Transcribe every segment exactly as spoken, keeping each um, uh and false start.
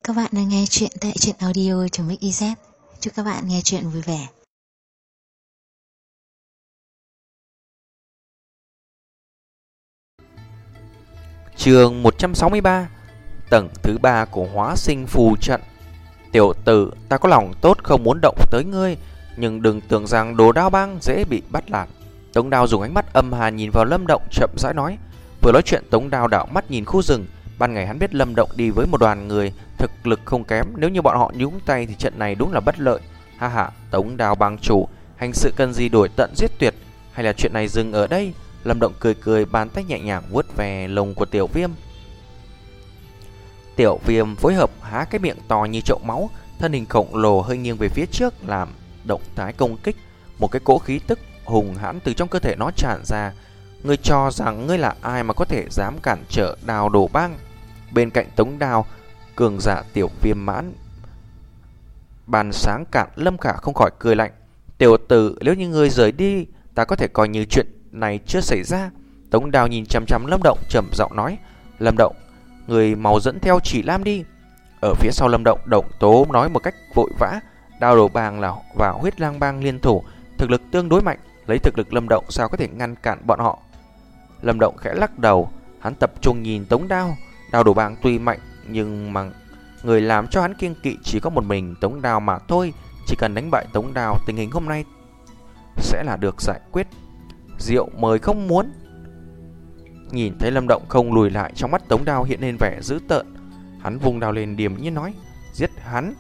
Các bạn đang nghe chuyện tại truyện audio.mixyz. Chúc các bạn nghe chuyện vui vẻ. Chương một trăm sáu mươi ba. Tầng thứ ba của hóa sinh phù trận. Tiểu tử, ta có lòng tốt không muốn động tới ngươi, nhưng đừng tưởng rằng đồ đao băng dễ bị bắt nạt. Tống Đao dùng ánh mắt âm hàn nhìn vào Lâm Động, chậm rãi nói. Vừa nói chuyện, Tống Đao đảo mắt nhìn khu rừng. Ban ngày hắn biết Lâm Động đi với một đoàn người thực lực không kém, nếu như bọn họ nhúng tay thì trận này đúng là bất lợi. Ha ha, Tống Đao bang chủ, hành sự cần gì đổi tận giết tuyệt, hay là chuyện này dừng ở đây? Lâm Động cười cười, bàn tay nhẹ nhàng vuốt về lông của Tiểu Viêm. Tiểu Viêm phối hợp há cái miệng to như chậu máu, thân hình khổng lồ hơi nghiêng về phía trước làm động thái công kích. Một cái cỗ khí tức hùng hãn từ trong cơ thể nó tràn ra. Ngươi cho rằng ngươi là ai mà có thể dám cản trở Đao Đồ Bang? Bên cạnh Tống Đao, cường giả Tiểu Viêm mãn bàn sáng cản Lâm Khả không khỏi cười lạnh. Tiểu tử, nếu như ngươi rời đi, ta có thể coi như chuyện này chưa xảy ra. Tống Đao nhìn chằm chằm Lâm Động, trầm giọng nói. Lâm Động, người mau dẫn theo Chỉ Lam đi. Ở phía sau Lâm Động, Động Tố nói một cách vội vã. Đao Đồ Bang là và Huyết Lang Bang liên thủ, thực lực tương đối mạnh, lấy thực lực Lâm Động sao có thể ngăn cản bọn họ? Lâm Động khẽ lắc đầu, hắn tập trung nhìn Tống Đao. Đao Đồ Bang tuy mạnh nhưng mà người làm cho hắn kiêng kỵ chỉ có một mình Tống Đao mà thôi. Chỉ cần đánh bại Tống Đao, tình hình hôm nay sẽ là được giải quyết. Rượu mời không muốn. Nhìn thấy Lâm Động không lùi lại, trong mắt Tống Đao hiện lên vẻ dữ tợn. Hắn vung đao lên điềm nhiên nói. Giết hắn,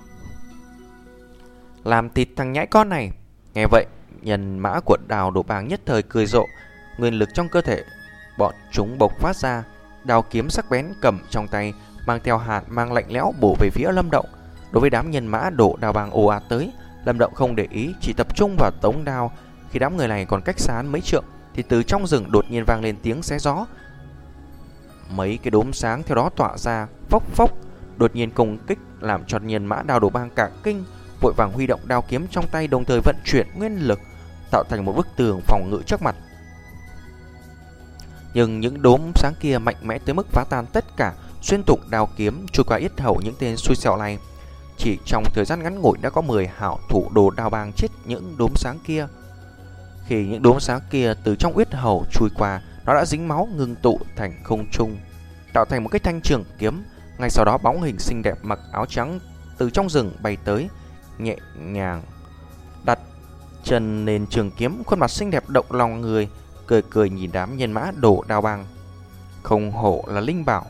làm thịt thằng nhãi con này. Nghe vậy, nhân mã của Đao Đồ Bang nhất thời cười rộ. Nguyên lực trong cơ thể bọn chúng bộc phát ra, đao kiếm sắc bén cầm trong tay mang theo hàn mang lạnh lẽo bổ về phía Lâm Động. Đối với đám nhân mã đổ Đao Bang ồ ạt tới, Lâm Động không để ý, chỉ tập trung vào Tống Đao. Khi đám người này còn cách xa mấy trượng thì từ trong rừng đột nhiên vang lên tiếng xé gió. Mấy cái đốm sáng theo đó tỏa ra, phốc phốc, đột nhiên công kích làm cho nhân mã Đao Đồ Bang cả kinh, vội vàng huy động đao kiếm trong tay, đồng thời vận chuyển nguyên lực tạo thành một bức tường phòng ngự trước mặt. Nhưng những đốm sáng kia mạnh mẽ tới mức phá tan tất cả, xuyên thủng đao kiếm, chui qua yết hầu những tên xui xẻo này. Chỉ trong thời gian ngắn ngủi đã có mười hảo thủ đồ Đao Bang chết những đốm sáng kia. Khi những đốm sáng kia từ trong yết hầu chui qua, nó đã dính máu ngưng tụ thành không trung, tạo thành một cái thanh trường kiếm. Ngay sau đó, bóng hình xinh đẹp mặc áo trắng từ trong rừng bay tới, nhẹ nhàng đặt chân lên trường kiếm, khuôn mặt xinh đẹp động lòng người, cười cười nhìn đám nhân mã đổ Đao Bang. Không hổ là linh bảo.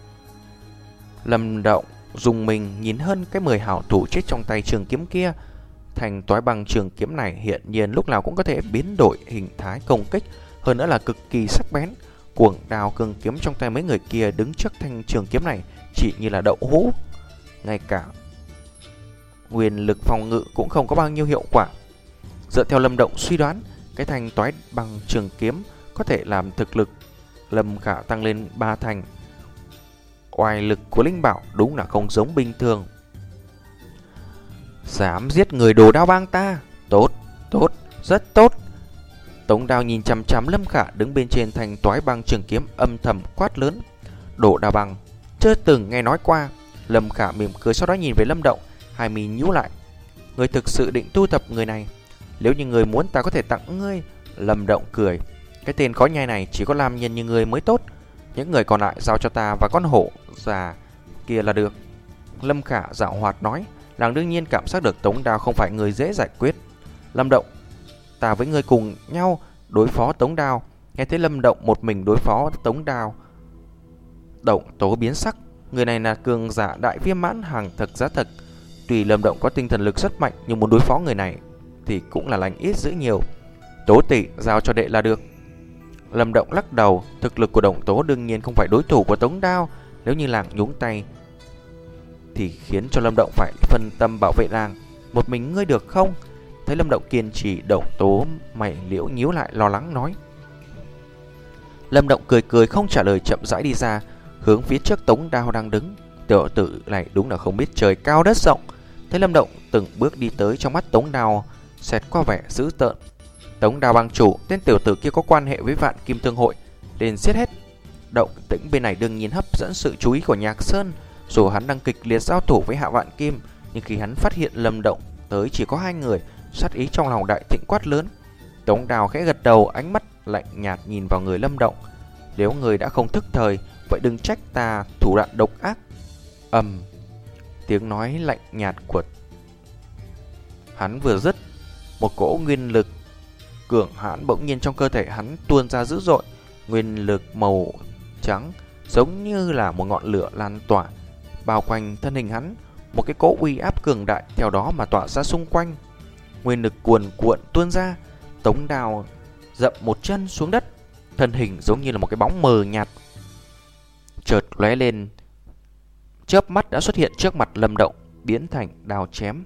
Lâm Động dùng mình nhìn hơn cái mười hảo thủ chết trong tay trường kiếm kia. Thành toái bằng trường kiếm này hiện nhiên lúc nào cũng có thể biến đổi hình thái công kích, hơn nữa là cực kỳ sắc bén. Cuồng đao cương kiếm trong tay mấy người kia đứng trước thanh trường kiếm này chỉ như là đậu hũ, ngay cả nguyên lực phòng ngự cũng không có bao nhiêu hiệu quả. Dựa theo Lâm Động suy đoán, cái thanh toái bằng trường kiếm có thể làm thực lực Lâm Khả tăng lên ba thành. Oai lực của linh bảo đúng là không giống bình thường. Dám giết người đồ Đao Bang ta? Tốt, tốt, rất tốt. Tống Đao nhìn chằm chằm Lâm Khả đứng bên trên thanh toái bằng trường kiếm, âm thầm quát lớn. Đồ Đao Bang chưa từng nghe nói qua. Lâm Khả mỉm cười, sau đó nhìn về Lâm Động, hai mí nhíu lại. Người thực sự định thu thập người này? Nếu như người muốn, ta có thể tặng ngươi. Lâm Động cười. Cái tên khó nhai này chỉ có làm nhân như người mới tốt. Những người còn lại giao cho ta và con hổ già kia là được. Lâm Khả giảo hoạt nói. Nàng đương nhiên cảm giác được Tống Đao không phải người dễ giải quyết. Lâm Động, ta với ngươi cùng nhau đối phó Tống Đao. Nghe thấy Lâm Động một mình đối phó Tống Đao, Động Tố biến sắc. Người này là cường giả đại viêm mãn hàng thật giá thật. Tuy Lâm Động có tinh thần lực rất mạnh, nhưng muốn đối phó người này thì cũng là lành ít dữ nhiều. Tố tỷ, giao cho đệ là được. Lâm Động lắc đầu. Thực lực của Động Tố đương nhiên không phải đối thủ của Tống Đao. Nếu như làng nhúng tay thì khiến cho Lâm Động phải phân tâm bảo vệ làng. Một mình ngươi được không? Thấy Lâm Động kiên trì, Động Tố mày liễu nhíu lại, lo lắng nói. Lâm Động cười cười không trả lời, chậm rãi đi ra, hướng phía trước Tống Đao đang đứng. Tiểu tử này đúng là không biết trời cao đất rộng. Thấy Lâm Động từng bước đi tới, trong mắt Tống Đao xẹt qua vẻ dữ tợn. Tống Đao Bang chủ, tên tiểu tử kia có quan hệ với Vạn Kim Thương hội, nên giết hết. Động tĩnh bên này đương nhiên hấp dẫn sự chú ý của Nhạc Sơn. Dù hắn đang kịch liệt giao thủ với Hạ Vạn Kim, nhưng khi hắn phát hiện Lâm Động tới chỉ có hai người, sát ý trong lòng đại thịnh quát lớn. Tống Đào khẽ gật đầu, ánh mắt lạnh nhạt nhìn vào người Lâm Động. Nếu người đã không thức thời, vậy đừng trách ta thủ đoạn độc ác. Ầm, um, tiếng nói lạnh nhạt của hắn vừa dứt, một cỗ nguyên lực cường hãn bỗng nhiên trong cơ thể hắn tuôn ra dữ dội. Nguyên lực màu trắng giống như là một ngọn lửa lan tỏa bao quanh thân hình hắn, một cái cỗ uy áp cường đại theo đó mà tỏa ra xung quanh. Nguyên lực cuồn cuộn tuôn ra, Tống Đào dậm một chân xuống đất, thân hình giống như là một cái bóng mờ nhạt chợt lóe lên, chớp mắt đã xuất hiện trước mặt Lâm Động, biến thành đao chém.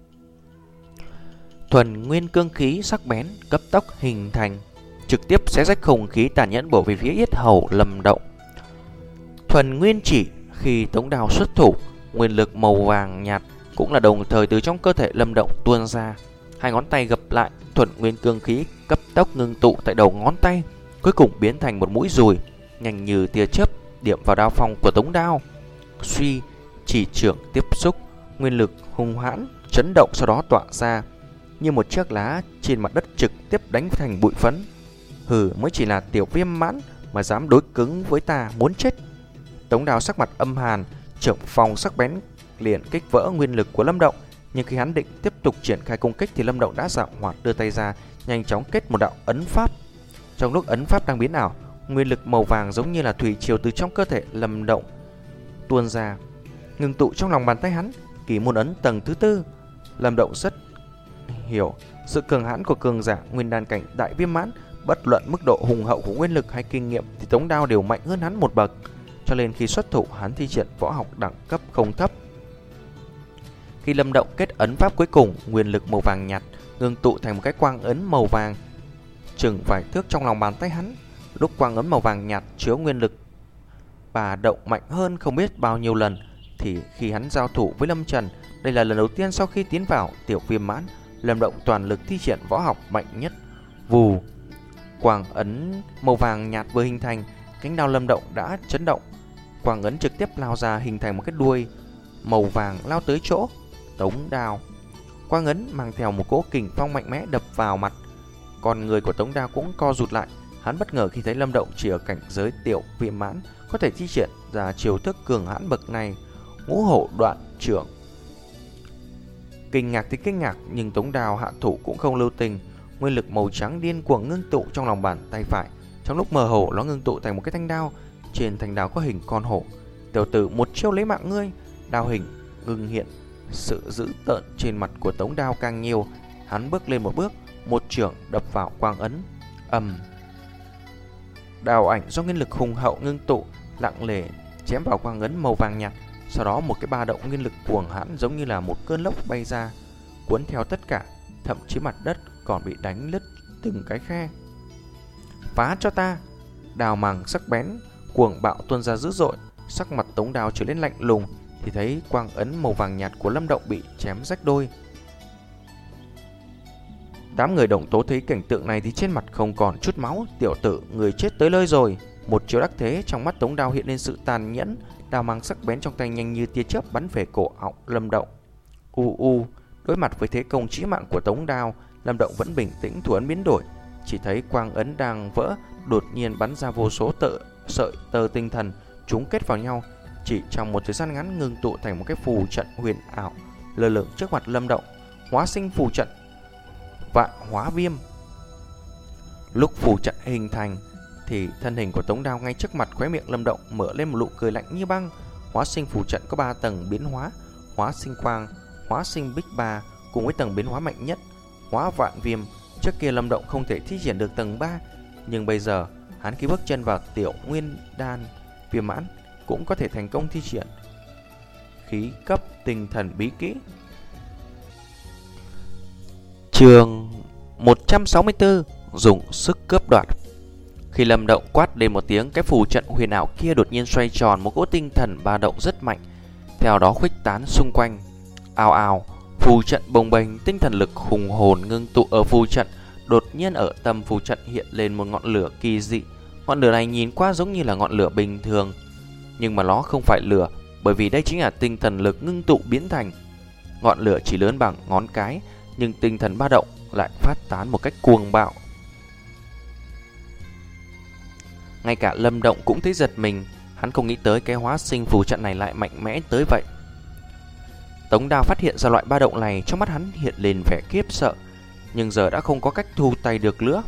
Thuần nguyên cương khí sắc bén cấp tốc hình thành, trực tiếp xé rách không khí tàn nhẫn bổ về phía yết hầu Lâm Động. Thuần nguyên chỉ, khi Tống Đào xuất thủ, nguyên lực màu vàng nhạt cũng là đồng thời từ trong cơ thể Lâm Động tuôn ra. Hai ngón tay gập lại, thuần nguyên cương khí cấp tốc ngưng tụ tại đầu ngón tay, cuối cùng biến thành một mũi dùi nhanh như tia chớp điểm vào đao phong của Tống Đào. Suy, chỉ trưởng tiếp xúc, nguyên lực hung hãn chấn động, sau đó tỏa ra như một chiếc lá trên mặt đất trực tiếp đánh thành bụi phấn. Hừ, mới chỉ là tiểu viêm mãn mà dám đối cứng với ta, muốn chết. Tống Đào sắc mặt âm hàn, trưởng phòng sắc bén liền kích vỡ nguyên lực của Lâm Động. Nhưng khi hắn định tiếp tục triển khai công kích thì Lâm Động đã giảo hoạt đưa tay ra, nhanh chóng kết một đạo ấn pháp. Trong lúc ấn pháp đang biến ảo, nguyên lực màu vàng giống như là thủy triều từ trong cơ thể Lâm Động tuôn ra, ngưng tụ trong lòng bàn tay hắn. Kỳ môn ấn tầng thứ tư. Lâm Động rất hiểu sự cường hãn của cường giả nguyên đan cảnh đại viêm mãn, bất luận mức độ hùng hậu của nguyên lực hay kinh nghiệm thì Tống Đao đều mạnh hơn hắn một bậc, cho nên khi xuất thủ hắn thi triển võ học đẳng cấp không thấp. Khi Lâm Động kết ấn pháp cuối cùng, nguyên lực màu vàng nhạt ngưng tụ thành một cái quang ấn màu vàng chừng vài thước trong lòng bàn tay hắn. Lúc quang ấn màu vàng nhạt chứa nguyên lực bà động mạnh hơn không biết bao nhiêu lần, thì khi hắn giao thủ với Lâm Trần, đây là lần đầu tiên sau khi tiến vào tiểu viêm mãn, Lâm Động toàn lực thi triển võ học mạnh nhất. Vù, quang ấn màu vàng nhạt vừa hình thành, cánh đao Lâm Động đã chấn động, quang ấn trực tiếp lao ra hình thành một cái đuôi màu vàng lao tới chỗ Tống Đao. Quang ấn mang theo một cỗ kình phong mạnh mẽ đập vào mặt, còn người của Tống Đao cũng co rụt lại. Hắn bất ngờ khi thấy Lâm Động chỉ ở cảnh giới tiểu viêm mãn có thể thi triển ra chiêu thức cường hãn bậc này. Ngũ hổ đoạn trưởng. Kinh ngạc thì kinh ngạc, nhưng Tống Đao hạ thủ cũng không lưu tình. Nguyên lực màu trắng điên cuồng ngưng tụ trong lòng bàn tay phải. Trong lúc mơ hồ, nó ngưng tụ thành một cái thanh đao. Trên thanh đao có hình con hổ. Tiểu tử, một chiêu lấy mạng ngươi. Đao hình ngưng hiện, sự dữ tợn trên mặt của Tống Đao càng nhiều. Hắn bước lên một bước, một chưởng đập vào quang ấn. Ầm. Đao ảnh do nguyên lực hùng hậu ngưng tụ, lặng lẽ chém vào quang ấn màu vàng nhạt. Sau đó một cái ba động nguyên lực cuồng hãn giống như là một cơn lốc bay ra, cuốn theo tất cả, thậm chí mặt đất còn bị đánh lứt từng cái khe. Phá cho ta! Đao màng sắc bén cuồng bạo tuôn ra dữ dội. Sắc mặt Tống Đao trở nên lạnh lùng thì thấy quang ấn màu vàng nhạt của Lâm Động bị chém rách đôi. Đám người Đồng Tố thấy cảnh tượng này thì trên mặt không còn chút máu. Tiểu tử, người chết tới nơi rồi. Một chiêu đắc thế, trong mắt Tống Đao hiện lên sự tàn nhẫn. Đao mang sắc bén trong tay nhanh như tia chớp bắn về cổ họng Lâm Động. U u, đối mặt với thế công chí mạng của Tống Đao, Lâm Động vẫn bình tĩnh, thủ ấn biến đổi. Chỉ thấy quang ấn đang vỡ, đột nhiên bắn ra vô số tợ, sợi tơ tinh thần, chúng kết vào nhau, chỉ trong một thời gian ngắn ngưng tụ thành một cái phù trận huyền ảo lơ lửng trước mặt Lâm Động. Hóa sinh phù trận Vạn Hóa Viêm. Lúc phù trận hình thành thì thân hình của Tống Đao ngay trước mặt, khóe miệng Lâm Động mở lên một nụ cười lạnh như băng. Hóa sinh phù trận có ba tầng biến hóa: hóa sinh quang, hóa sinh bích ba, cùng với tầng biến hóa mạnh nhất hóa vạn viêm. Trước kia Lâm Động không thể thi triển được tầng ba, nhưng bây giờ hắn khi bước chân vào tiểu nguyên đan viêm mãn cũng có thể thành công thi triển khí cấp tinh thần bí kỹ. Chương một trăm sáu mươi tư, dùng sức cướp đoạt. Khi Lâm Động quát lên một tiếng, cái phù trận huyền ảo kia đột nhiên xoay tròn, một cỗ tinh thần ba động rất mạnh theo đó khuếch tán xung quanh. Ào ào, phù trận bồng bềnh, tinh thần lực hùng hồn ngưng tụ ở phù trận. Đột nhiên ở tâm phù trận hiện lên một ngọn lửa kỳ dị. Ngọn lửa này nhìn qua giống như là ngọn lửa bình thường, nhưng mà nó không phải lửa, bởi vì đây chính là tinh thần lực ngưng tụ biến thành. Ngọn lửa chỉ lớn bằng ngón cái, nhưng tinh thần ba động lại phát tán một cách cuồng bạo. Ngay cả Lâm Động cũng thấy giật mình, hắn không nghĩ tới cái hóa sinh phù trận này lại mạnh mẽ tới vậy. Tống Đao phát hiện ra loại ba động này, trong mắt hắn hiện lên vẻ khiếp sợ, nhưng giờ đã không có cách thu tay được nữa.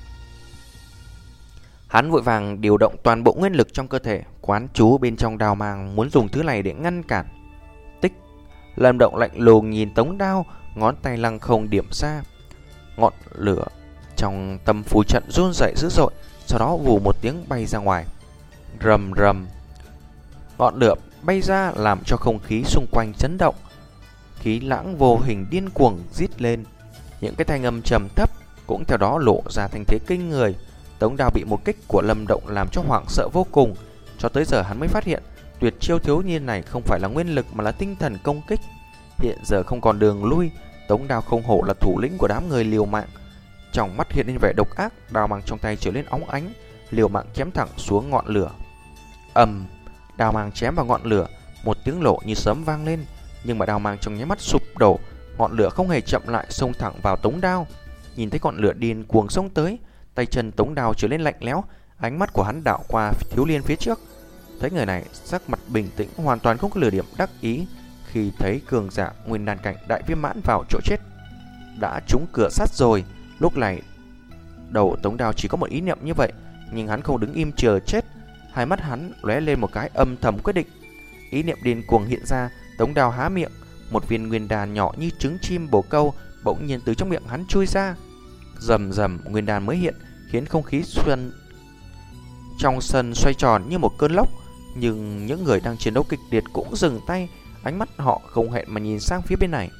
Hắn vội vàng điều động toàn bộ nguyên lực trong cơ thể, quán chú bên trong đao mang, muốn dùng thứ này để ngăn cản. Tích. Lâm Động lạnh lùng nhìn Tống Đao, ngón tay lăng không điểm ra. Ngọn lửa trong tâm phù trận run rẩy dữ dội, sau đó vù một tiếng bay ra ngoài. Rầm rầm. Ngọn lửa bay ra làm cho không khí xung quanh chấn động. Khí lãng vô hình điên cuồng rít lên. Những cái thanh âm trầm thấp cũng theo đó lộ ra thành thế kinh người. Tống Đao bị một kích của Lâm Động làm cho hoảng sợ vô cùng. Cho tới giờ hắn mới phát hiện tuyệt chiêu thiếu niên này không phải là nguyên lực mà là tinh thần công kích. Hiện giờ không còn đường lui, Tống Đao không hổ là thủ lĩnh của đám người liều mạng. Trong mắt hiện lên vẻ độc ác, đao mang trong tay trở lên óng ánh, liều mạng chém thẳng xuống ngọn lửa. Ầm, đao mang chém vào ngọn lửa, một tiếng nổ như sấm vang lên, nhưng mà đao mang trong nháy mắt sụp đổ, ngọn lửa không hề chậm lại xông thẳng vào Tống Đao. Nhìn thấy ngọn lửa điên cuồng xông tới, tay chân Tống Đao trở lên lạnh lẽo, ánh mắt của hắn đảo qua thiếu niên phía trước. Thấy người này sắc mặt bình tĩnh, hoàn toàn không có lửa điểm đắc ý. Khi thấy cường giả nguyên đan cảnh đại viêm mãn vào chỗ chết, đã trúng cửa sắt rồi. Lúc này đầu Tống Đao chỉ có một ý niệm như vậy, nhưng hắn không đứng im chờ chết. Hai mắt hắn lóe lên một cái âm thầm quyết định. Ý niệm điên cuồng hiện ra, Tống Đao há miệng, một viên nguyên đan nhỏ như trứng chim bồ câu bỗng nhiên từ trong miệng hắn chui ra. Rầm rầm, nguyên đan mới hiện, khiến không khí xuân trong sân xoay tròn như một cơn lốc. Nhưng những người đang chiến đấu kịch liệt cũng dừng tay, ánh mắt họ không hẹn mà nhìn sang phía bên này.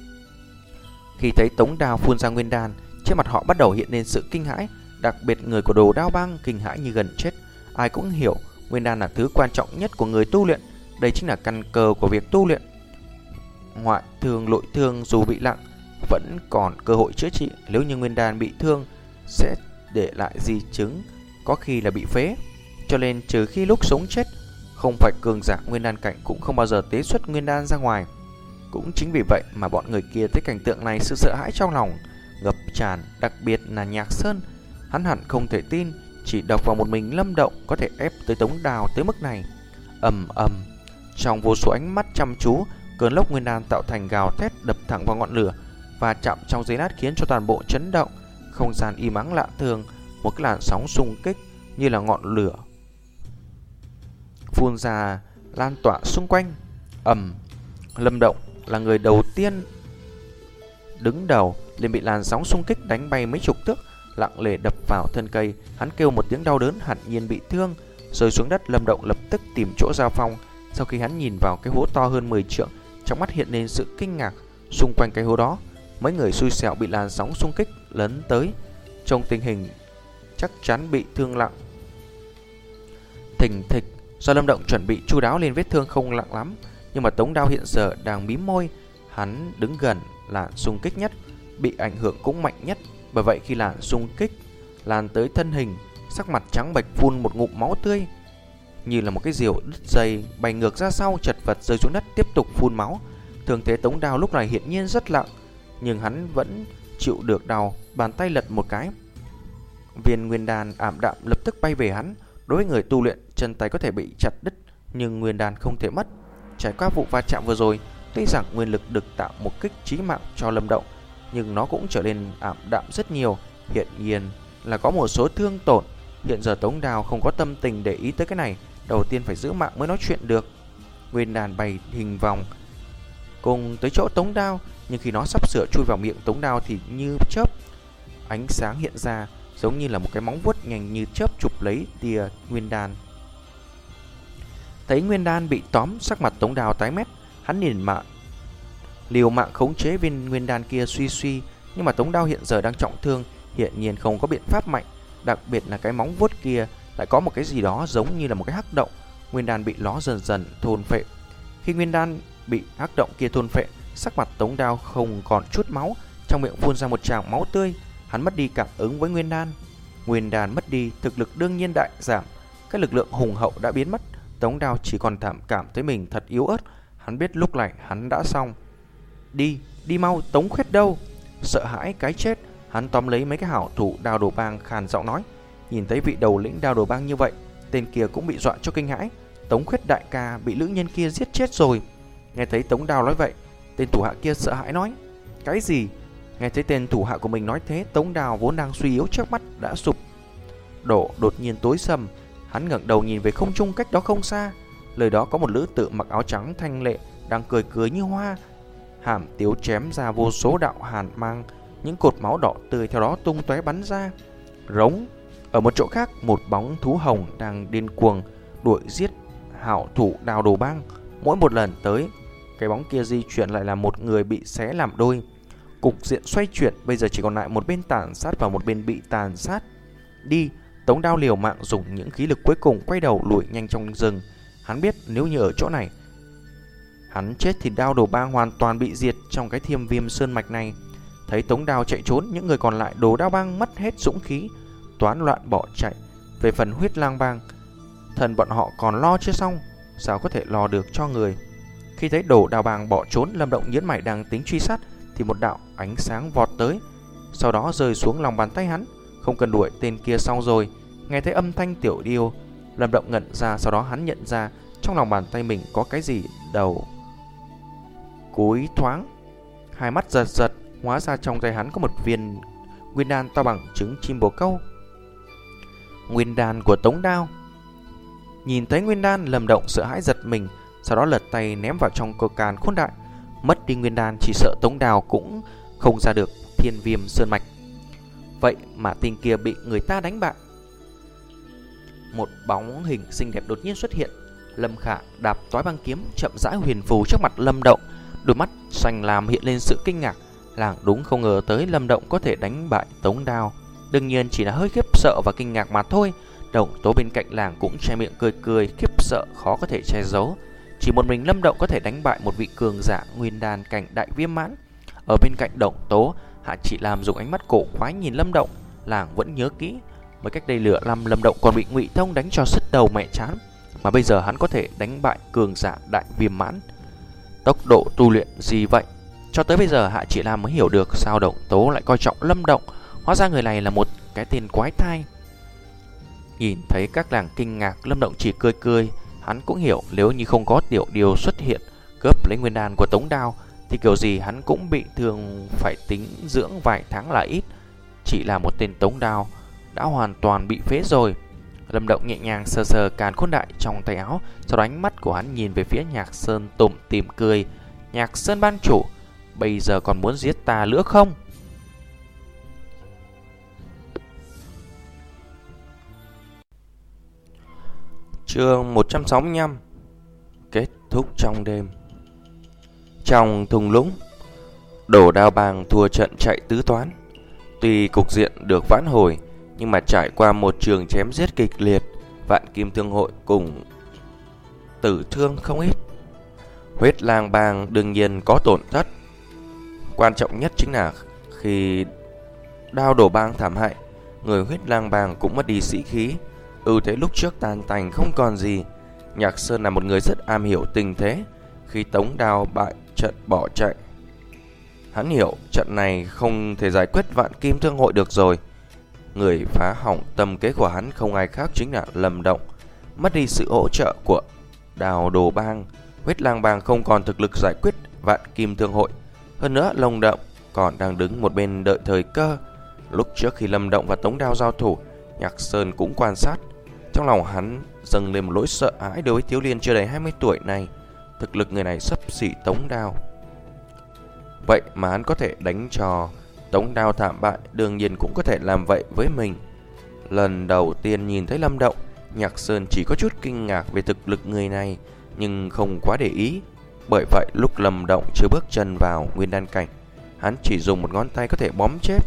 Khi thấy Tống Đao phun ra nguyên đan, trên mặt họ bắt đầu hiện lên sự kinh hãi. Đặc biệt người của Đồ Đao Bang kinh hãi như gần chết. Ai cũng hiểu nguyên đan là thứ quan trọng nhất của người tu luyện. Đây chính là căn cơ của việc tu luyện. Ngoại thương nội thương dù bị nặng vẫn còn cơ hội chữa trị. Nếu như nguyên đan bị thương sẽ để lại di chứng, có khi là bị phế. Cho nên trừ khi lúc sống chết, không phải cường giả nguyên đan cảnh cũng không bao giờ tế xuất nguyên đan ra ngoài. Cũng chính vì vậy mà bọn người kia thấy cảnh tượng này, sự sợ hãi trong lòng ngập tràn. Đặc biệt là Nhạc Sơn, hắn hẳn không thể tin chỉ độc vào một mình Lâm Động có thể ép tới Tống Đao tới mức này. Ầm ầm, trong vô số ánh mắt chăm chú, cơn lốc nguyên đan tạo thành gào thét đập thẳng vào ngọn lửa và chạm trong giây lát khiến cho toàn bộ chấn động. Không gian im ắng lạ thường, một cái làn sóng xung kích như là ngọn lửa phun ra lan tỏa xung quanh. Ầm, Lâm Động là người đầu tiên đứng đầu liền bị làn sóng xung kích đánh bay mấy chục thước, lặng lẽ đập vào thân cây. Hắn kêu một tiếng đau đớn, hẳn nhiên bị thương, rơi xuống đất. Lâm Động lập tức tìm chỗ giao phong. Sau khi hắn nhìn vào cái hố to hơn mười trượng, trong mắt hiện lên sự kinh ngạc. Xung quanh cái hố đó, mấy người xui xẻo bị làn sóng xung kích lấn tới, trong tình hình chắc chắn bị thương nặng. Thình thịch, do Lâm Động chuẩn bị chu đáo nên vết thương không nặng lắm, nhưng mà Tống Đao hiện giờ đang mím môi. Hắn đứng gần làn xung kích nhất, bị ảnh hưởng cũng mạnh nhất. Bởi vậy khi làn xung kích lan tới thân hình, sắc mặt trắng bệch, phun một ngụm máu tươi, như là một cái diều đứt dây bay ngược ra sau, chật vật rơi xuống đất tiếp tục phun máu. Thương thế Tống Đao lúc này hiển nhiên rất nặng, nhưng hắn vẫn chịu được đau. Bàn tay lật một cái, viên nguyên đan ảm đạm lập tức bay về hắn. Đối với người tu luyện, chân tay có thể bị chặt đứt, nhưng nguyên đan không thể mất. Trải qua vụ va chạm vừa rồi, tuy rằng nguyên lực được tạo một kích chí mạng cho Lâm Động, nhưng nó cũng trở nên ảm đạm rất nhiều, hiện nhiên là có một số thương tổn. Hiện giờ Tống Đao không có tâm tình để ý tới cái này, đầu tiên phải giữ mạng mới nói chuyện được. Nguyên đan bay hình vòng cùng tới chỗ Tống Đao, nhưng khi nó sắp sửa chui vào miệng Tống Đao thì như chớp, ánh sáng hiện ra giống như là một cái móng vuốt nhanh như chớp chụp lấy tia nguyên đan. Thấy nguyên đan bị tóm, sắc mặt Tống Đao tái mét. Hắn nhìn mạng liều mạng khống chế viên nguyên đan kia suy suy, nhưng mà Tống Đao hiện giờ đang trọng thương, hiện nhiên không có biện pháp mạnh. Đặc biệt là cái móng vuốt kia lại có một cái gì đó giống như là một cái hắc động. Nguyên đan bị nó dần dần thôn phệ. Khi nguyên đan bị hắc động kia thôn phệ, sắc mặt Tống Đao không còn chút máu, trong miệng phun ra một tràng máu tươi. Hắn mất đi cảm ứng với nguyên đan. Nguyên đan mất đi, thực lực đương nhiên đại giảm. Cái lực lượng hùng hậu đã biến mất. Tống Đao chỉ còn cảm cảm thấy mình thật yếu ớt. Hắn biết lúc này hắn đã xong. Đi, đi mau, Tống Khuyết đâu? Sợ hãi cái chết, hắn tóm lấy mấy cái hảo thủ Đao Đồ Bang khàn giọng nói. Nhìn thấy vị đầu lĩnh Đao Đồ Bang như vậy, tên kia cũng bị dọa cho kinh hãi. Tống Khuyết đại ca bị lữ nhân kia giết chết rồi. Nghe thấy Tống Đao nói vậy, tên thủ hạ kia sợ hãi nói. Cái gì? Nghe thấy tên thủ hạ của mình nói thế, Tống Đao vốn đang suy yếu trước mắt đã sụp đổ đột nhiên tối sầm. Hắn ngẩng đầu nhìn về không trung cách đó không xa. Lời đó có một nữ tử mặc áo trắng thanh lệ đang cười cười như hoa, hàm tiếu chém ra vô số đạo hàn mang, những cột máu đỏ tươi theo đó tung tóe bắn ra. Rống. Ở một chỗ khác, một bóng thú hồng đang điên cuồng đuổi giết hảo thủ Đao Đồ Bang. Mỗi một lần tới, cái bóng kia di chuyển lại là một người bị xé làm đôi. Cục diện xoay chuyển, bây giờ chỉ còn lại một bên tàn sát và một bên bị tàn sát. Đi. Tống Đao liều mạng dùng những khí lực cuối cùng quay đầu lùi nhanh trong rừng. Hắn biết nếu như ở chỗ này hắn chết thì Đao Đồ Bang hoàn toàn bị diệt trong cái Thiêm Viêm Sơn Mạch này. Thấy Tống Đao chạy trốn, những người còn lại Đồ Đao Bang mất hết dũng khí, toán loạn bỏ chạy. Về phần Huyết Lang Bang, thần bọn họ còn lo chưa xong, sao có thể lo được cho người. Khi thấy Đồ Đao Bang bỏ trốn, Lâm Động nhớn mày đang tính truy sát thì một đạo ánh sáng vọt tới, sau đó rơi xuống lòng bàn tay hắn. Không cần đuổi tên kia xong rồi. Nghe thấy âm thanh tiểu điêu, Lâm Động ngẩn ra, sau đó hắn nhận ra trong lòng bàn tay mình có cái gì. Đầu cúi thoáng, hai mắt giật giật, hóa ra trong tay hắn có một viên nguyên đan to bằng trứng chim bồ câu. Nguyên đan của Tống Đao. Nhìn thấy nguyên đan, Lâm Động sợ hãi giật mình, sau đó lật tay ném vào trong cơ can khôn đại. Mất đi nguyên đan, chỉ sợ Tống Đao cũng không ra được Thiên Viêm Sơn Mạch. Vậy mà tên kia bị người ta đánh bại. Một bóng hình xinh đẹp đột nhiên xuất hiện. Lâm Khả đạp toái băng kiếm chậm rãi huyền phù trước mặt Lâm Động, đôi mắt xanh lam hiện lên sự kinh ngạc. Làng đúng không ngờ tới Lâm Động có thể đánh bại Tống Đao. Đương nhiên chỉ là hơi khiếp sợ và kinh ngạc mà thôi. Đồng tố bên cạnh làng cũng che miệng cười cười, khiếp sợ khó có thể che giấu. Chỉ một mình Lâm Động có thể đánh bại một vị cường giả nguyên đan cảnh đại viêm mãn. Ở bên cạnh Đồng tố, Hạ Chỉ Lam dùng ánh mắt cổ quái nhìn Lâm Động. Làng vẫn nhớ kỹ, mới cách đây lửa năm Lâm Động còn bị Ngụy Thông đánh cho sứt đầu mẹ chán, mà bây giờ hắn có thể đánh bại cường giả đại viêm mãn. Tốc độ tu luyện gì vậy? Cho tới bây giờ Hạ Chỉ Lam mới hiểu được sao Động tố lại coi trọng Lâm Động. Hóa ra người này là một cái tên quái thai. Nhìn thấy các làng kinh ngạc, Lâm Động chỉ cười cười. Hắn cũng hiểu nếu như không có tiểu điều xuất hiện cướp lấy nguyên đan của Tống Đao thì kiểu gì hắn cũng bị thương, phải tính dưỡng vài tháng là ít. Chỉ là một tên Tống Đao đã hoàn toàn bị phế rồi. Lâm Động nhẹ nhàng sờ sờ càn khôn đại trong tay áo, sau đó ánh mắt của hắn nhìn về phía Nhạc Sơn tủm tỉm cười. Nhạc Sơn ban chủ, bây giờ còn muốn giết ta nữa không? Chương một trăm sáu mươi lăm. Kết thúc trong đêm. Trong thung lũng, Đồ Đao Bang thua trận chạy tứ toán. Tuy cục diện được vãn hồi, nhưng mà trải qua một trường chém giết kịch liệt, Vạn Kim Thương Hội cùng tử thương không ít. Huyết Lang Bang đương nhiên có tổn thất. Quan trọng nhất chính là khi Đao Đồ Bang thảm hại, người Huyết Lang Bang cũng mất đi sĩ khí, ưu thế lúc trước tan tành không còn gì. Nhạc Sơn là một người rất am hiểu tình thế. Khi Tống Đao bại trận bỏ chạy, hắn hiểu trận này không thể giải quyết Vạn Kim Thương Hội được rồi. Người phá hỏng tâm kế của hắn không ai khác chính là Lâm Động. Mất đi sự hỗ trợ của Đao Đồ Bang, Huyết Lang Bang không còn thực lực giải quyết Vạn Kim Thương Hội. Hơn nữa Lâm Động còn đang đứng một bên đợi thời cơ. Lúc trước khi Lâm Động và Tống Đao giao thủ, Nhạc Sơn cũng quan sát. Trong lòng hắn dâng lên một nỗi sợ hãi đối với thiếu niên chưa đầy hai mươi tuổi này. Thực lực người này xấp xỉ Tống Đao, vậy mà hắn có thể đánh cho Tống Đao thảm bại, đương nhiên cũng có thể làm vậy với mình. Lần đầu tiên nhìn thấy Lâm Động, Nhạc Sơn chỉ có chút kinh ngạc về thực lực người này, nhưng không quá để ý. Bởi vậy lúc Lâm Động chưa bước chân vào nguyên đan cảnh, hắn chỉ dùng một ngón tay có thể bóm chết.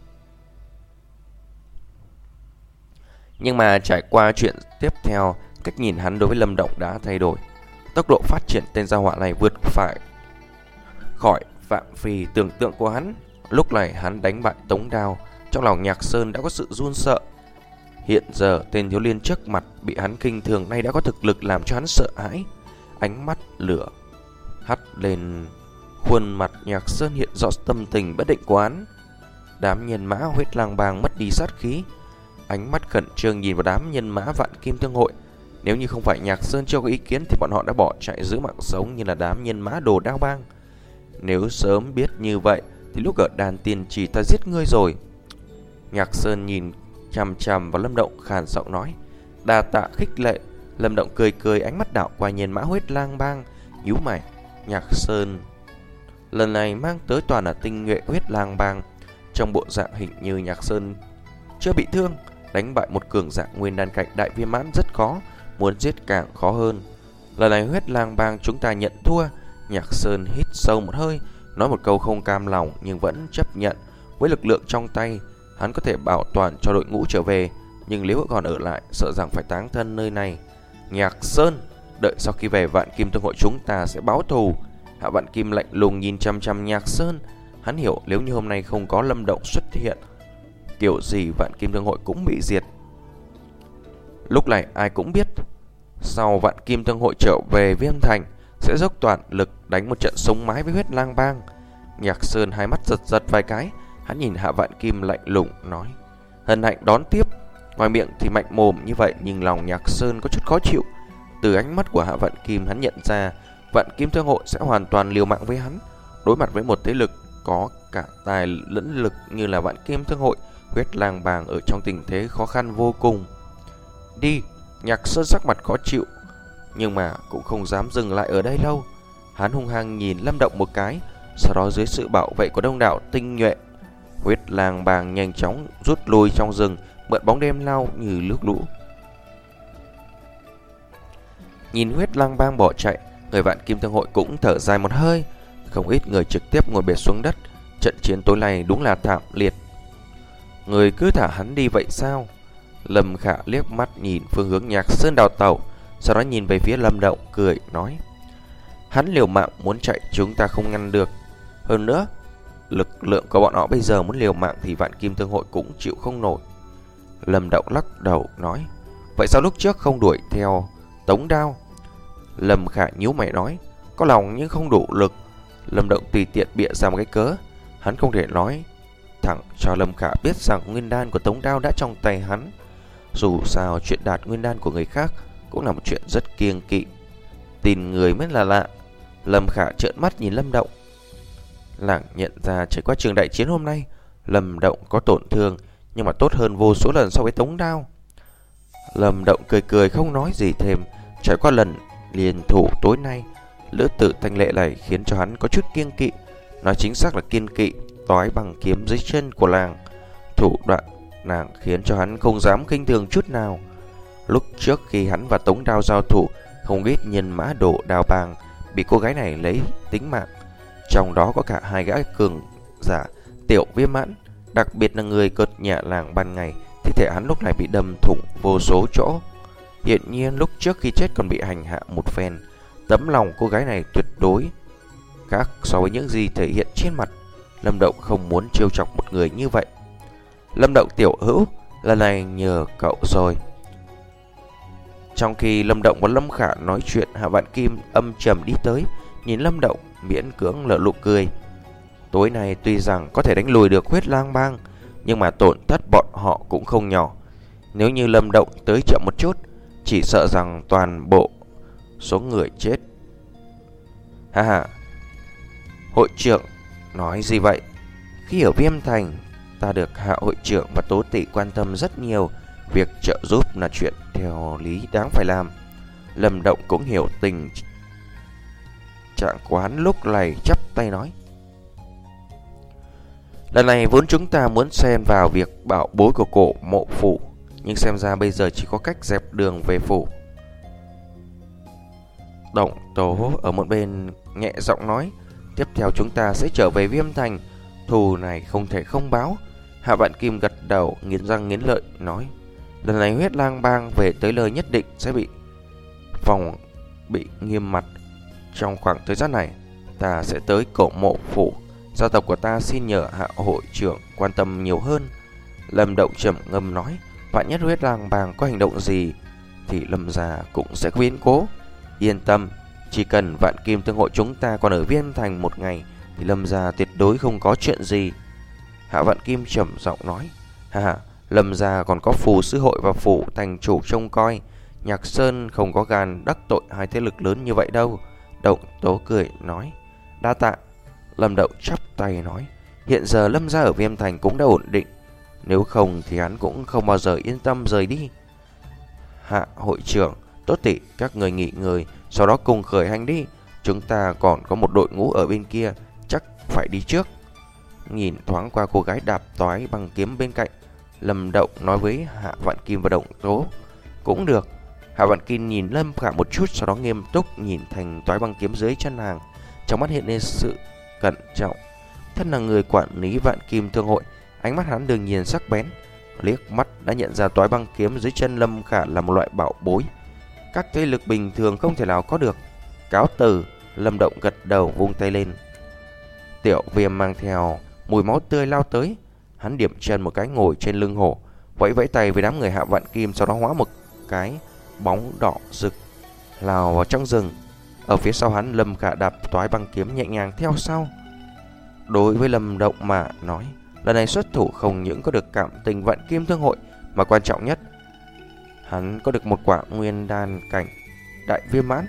Nhưng mà trải qua chuyện tiếp theo, cách nhìn hắn đối với Lâm Động đã thay đổi. Tốc độ phát triển tên gia họa này vượt phải khỏi phạm vi tưởng tượng của hắn. Lúc này hắn đánh bại Tống Đao, trong lòng Nhạc Sơn đã có sự run sợ. Hiện giờ tên thiếu niên trước mặt bị hắn kinh thường nay đã có thực lực làm cho hắn sợ hãi. Ánh mắt lửa hắt lên khuôn mặt Nhạc Sơn hiện rõ tâm tình bất định của hắn. Đám nhân mã Huyết Lang Bang mất đi sát khí, ánh mắt khẩn trương nhìn vào đám nhân mã Vạn Kim Thương Hội. Nếu như không phải Nhạc Sơn chưa có ý kiến thì bọn họ đã bỏ chạy giữ mạng sống như là đám nhân mã Đồ Đao Bang. Nếu sớm biết như vậy thì lúc ở đàn tiên chỉ ta giết ngươi rồi. Nhạc Sơn nhìn chằm chằm vào Lâm Động khàn giọng nói. Đa tạ khích lệ. Lâm Động cười cười, ánh mắt đảo qua nhân mã Huyết Lang Bang, nhíu mày. Nhạc Sơn lần này mang tới toàn là tinh nhuệ Huyết Lang Bang. Trong bộ dạng hình như Nhạc Sơn chưa bị thương, đánh bại một cường giả nguyên đan cảnh đại viên mãn rất khó, muốn giết càng khó hơn. Lần này Huyết Lang Bang chúng ta nhận thua. Nhạc Sơn hít sâu một hơi, nói một câu không cam lòng nhưng vẫn chấp nhận. Với lực lượng trong tay, hắn có thể bảo toàn cho đội ngũ trở về, nhưng nếu còn ở lại sợ rằng phải táng thân nơi này. Nhạc Sơn, đợi sau khi về Vạn Kim Thương Hội chúng ta sẽ báo thù. Hạ Vạn Kim lạnh lùng nhìn chăm chăm Nhạc Sơn. Hắn hiểu nếu như hôm nay không có Lâm Động xuất hiện, kiểu gì Vạn Kim Thương Hội cũng bị diệt. Lúc này ai cũng biết, sau Vạn Kim Thương Hội trở về Viêm Thành sẽ dốc toàn lực đánh một trận sống mái với Huyết Lang Bang. Nhạc Sơn hai mắt giật giật vài cái, hắn nhìn Hạ Vạn Kim lạnh lùng nói. Hân hạnh đón tiếp. Ngoài miệng thì mạnh mồm như vậy nhưng lòng Nhạc Sơn có chút khó chịu. Từ ánh mắt của Hạ Vạn Kim hắn nhận ra Vạn Kim Thương Hội sẽ hoàn toàn liều mạng với hắn. Đối mặt với một thế lực có cả tài lẫn lực như là Vạn Kim Thương Hội, Huyết Lang Bang ở trong tình thế khó khăn vô cùng. Đi. Nhạc Sơn sắc mặt khó chịu, nhưng mà cũng không dám dừng lại ở đây lâu. Hắn hung hăng nhìn Lâm Động một cái, sau đó dưới sự bảo vệ của đông đảo tinh nhuệ, Huyết Lang Bang nhanh chóng rút lui trong rừng, mượn bóng đêm lao như nước lũ. Nhìn Huyết Lang Bang bỏ chạy, người Vạn Kim Thương Hội cũng thở dài một hơi. Không ít người trực tiếp ngồi bệt xuống đất. Trận chiến tối nay đúng là thảm liệt. Người cứ thả hắn đi vậy sao? Lâm Khả liếc mắt nhìn phương hướng Nhạc Sơn đào tẩu, sau đó nhìn về phía Lâm Động cười nói. Hắn liều mạng muốn chạy chúng ta không ngăn được. Hơn nữa, lực lượng của bọn họ bây giờ muốn liều mạng thì Vạn Kim Thương Hội cũng chịu không nổi. Lâm Động lắc đầu nói. Vậy sao lúc trước không đuổi theo Tống Đao? Lâm Khả nhíu mày nói. Có lòng nhưng không đủ lực. Lâm Động tùy tiện bịa ra một cái cớ. Hắn không thể nói thẳng cho Lâm Khả biết rằng nguyên đan của Tống Đao đã trong tay hắn. Dù sao chuyện đạt nguyên đan của người khác cũng là một chuyện rất kiêng kỵ. Tin người mới là lạ. Lâm Khả trợn mắt nhìn Lâm Động. Làng nhận ra trải qua trường đại chiến hôm nay, Lâm Động có tổn thương nhưng mà tốt hơn vô số lần so với Tống Đao. Lâm Động cười cười không nói gì thêm. Trải qua lần liên thủ tối nay, lữ tử thanh lệ này khiến cho hắn có chút kiêng kỵ. Nói chính xác là kiêng kỵ toái bằng kiếm dưới chân của làng. Thủ đoạn nàng khiến cho hắn không dám khinh thường chút nào. Lúc trước khi hắn và Tống Đao giao thủ, không ít nhân mã Đồ Đao Bang bị cô gái này lấy tính mạng. Trong đó có cả hai gã cường giả tiểu viêm mãn. Đặc biệt là người cợt nhả làng ban ngày, thi thể hắn lúc này bị đâm thủng vô số chỗ. Hiện nhiên lúc trước khi chết còn bị hành hạ một phen. Tấm lòng cô gái này tuyệt đối khác so với những gì thể hiện trên mặt. Lâm Động không muốn trêu chọc một người như vậy. Lâm Động tiểu hữu, lần này nhờ cậu rồi. Trong khi Lâm Động và Lâm Khả nói chuyện, Hạ Vạn Kim âm trầm đi tới, nhìn Lâm Động miễn cưỡng nở nụ cười. Tối nay tuy rằng có thể đánh lùi được Huyết Lang Bang, nhưng mà tổn thất bọn họ cũng không nhỏ. Nếu như Lâm Động tới chậm một chút, chỉ sợ rằng toàn bộ số người chết. Ha ha. Hội trưởng nói gì vậy? Khi ở Viêm Thành, ta được Hạ hội trưởng và Tố Tỷ quan tâm rất nhiều. Việc trợ giúp là chuyện theo lý đáng phải làm. Lâm Động cũng hiểu tình trạng của hắn lúc này, chắp tay nói. Lần này vốn chúng ta muốn xen vào việc bảo bối của cổ mộ phủ, nhưng xem ra bây giờ chỉ có cách dẹp đường về phủ. Động Tố ở một bên nhẹ giọng nói. Tiếp theo chúng ta sẽ trở về Viêm Thành. Thù này không thể không báo. Hạ Vạn Kim gật đầu, nghiến răng nghiến lợi nói. Lần này Huyết Lang Bang về tới lời nhất định sẽ bị phòng bị nghiêm mặt. Trong khoảng thời gian này, ta sẽ tới cổ mộ phủ. Gia tộc của ta xin nhờ Hạ hội trưởng quan tâm nhiều hơn. Lâm Động trầm ngâm nói. Vạn nhất huyết lang bang có hành động gì thì Lâm gia cũng sẽ có biến cố. Yên tâm, chỉ cần Vạn Kim Thương hội chúng ta còn ở Viêm Thành một ngày thì Lâm gia tuyệt đối không có chuyện gì. Hạ Vạn Kim trầm giọng nói. Ha ha, Lâm gia còn có Phù sư hội và Phủ thành chủ trông coi. Nhạc Sơn không có gan đắc tội hai thế lực lớn như vậy đâu. Động Tố cười nói. Đa tạ. Lâm Động chắp tay nói. Hiện giờ Lâm gia ở Viêm Thành cũng đã ổn định, nếu không thì hắn cũng không bao giờ yên tâm rời đi. Hạ hội trưởng, tốt tỷ, các người nghỉ ngơi, sau đó cùng khởi hành đi. Chúng ta còn có một đội ngũ ở bên kia, chắc phải đi trước. Nhìn thoáng qua cô gái đạp toái bằng kiếm bên cạnh, Lâm Động nói với Hạ Vạn Kim và Động Tố. Cũng được. Hạ Vạn Kim nhìn Lâm Khả một chút, sau đó nghiêm túc nhìn thành toái băng kiếm dưới chân hàng, trong mắt hiện lên sự cẩn trọng. Thân là người quản lý Vạn Kim Thương hội, ánh mắt hắn đương nhiên sắc bén, liếc mắt đã nhận ra toái băng kiếm dưới chân Lâm Khả là một loại bảo bối, các thế lực bình thường không thể nào có được. Cáo từ. Lâm Động gật đầu vung tay lên. Tiểu Viêm mang theo mùi máu tươi lao tới, hắn điểm chân một cái ngồi trên lưng hổ, vẫy vẫy tay với đám người Hạ Vạn Kim, sau đó hóa một cái bóng đỏ rực lao vào trong rừng. Ở phía sau hắn, Lâm Khả đạp toái băng kiếm nhẹ nhàng theo sau. Đối với Lâm Động mà nói, lần này xuất thủ không những có được cảm tình Vạn Kim Thương hội, mà quan trọng nhất, hắn có được một quả nguyên đan cảnh đại viên mãn.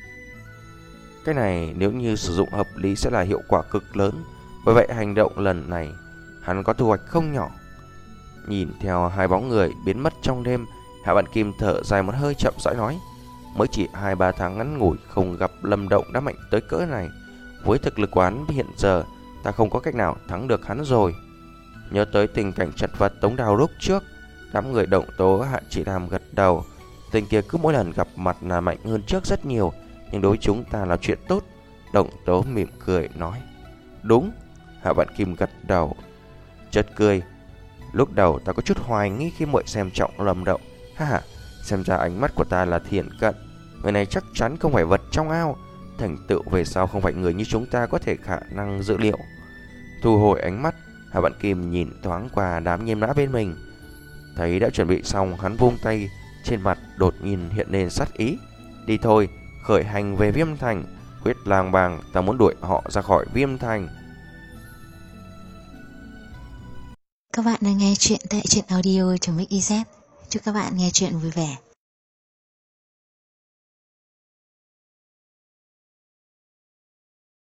Cái này nếu như sử dụng hợp lý sẽ là hiệu quả cực lớn. Bởi vậy hành động lần này hắn có thu hoạch không nhỏ. Nhìn theo hai bóng người biến mất trong đêm, Hạ Vạn Kim thở dài một hơi chậm rãi nói. Mới chỉ hai ba tháng ngắn ngủi không gặp Lâm Động đã mạnh tới cỡ này. Với thực lực của hắn hiện giờ, ta không có cách nào thắng được hắn rồi. Nhớ tới tình cảnh chật vật Tống Đào lúc trước, đám người Động Tố, Hạ Chỉ Đàm gật đầu. Tình kia cứ mỗi lần gặp mặt là mạnh hơn trước rất nhiều, nhưng đối với chúng ta là chuyện tốt. Động Tố mỉm cười nói. Đúng. Hạ Vạn Kim gật đầu chợt cười. Lúc đầu ta có chút hoài nghi khi muội xem trọng Lâm Động. Ha ha, xem ra ánh mắt của ta là thiện cận. Người này chắc chắn không phải vật trong ao, thành tựu về sau không phải người như chúng ta có thể khả năng dự liệu. Thu hồi ánh mắt, Hạ Vạn Kim nhìn thoáng qua đám nhân mã bên mình, thấy đã chuẩn bị xong, hắn vung tay, trên mặt đột nhiên hiện lên sát ý. Đi thôi, khởi hành về Viêm Thành. Huyết lang bang, ta muốn đuổi họ ra khỏi Viêm Thành. Các bạn đang nghe chuyện tại truyện audio.mixyz. Chúc các bạn nghe chuyện vui vẻ.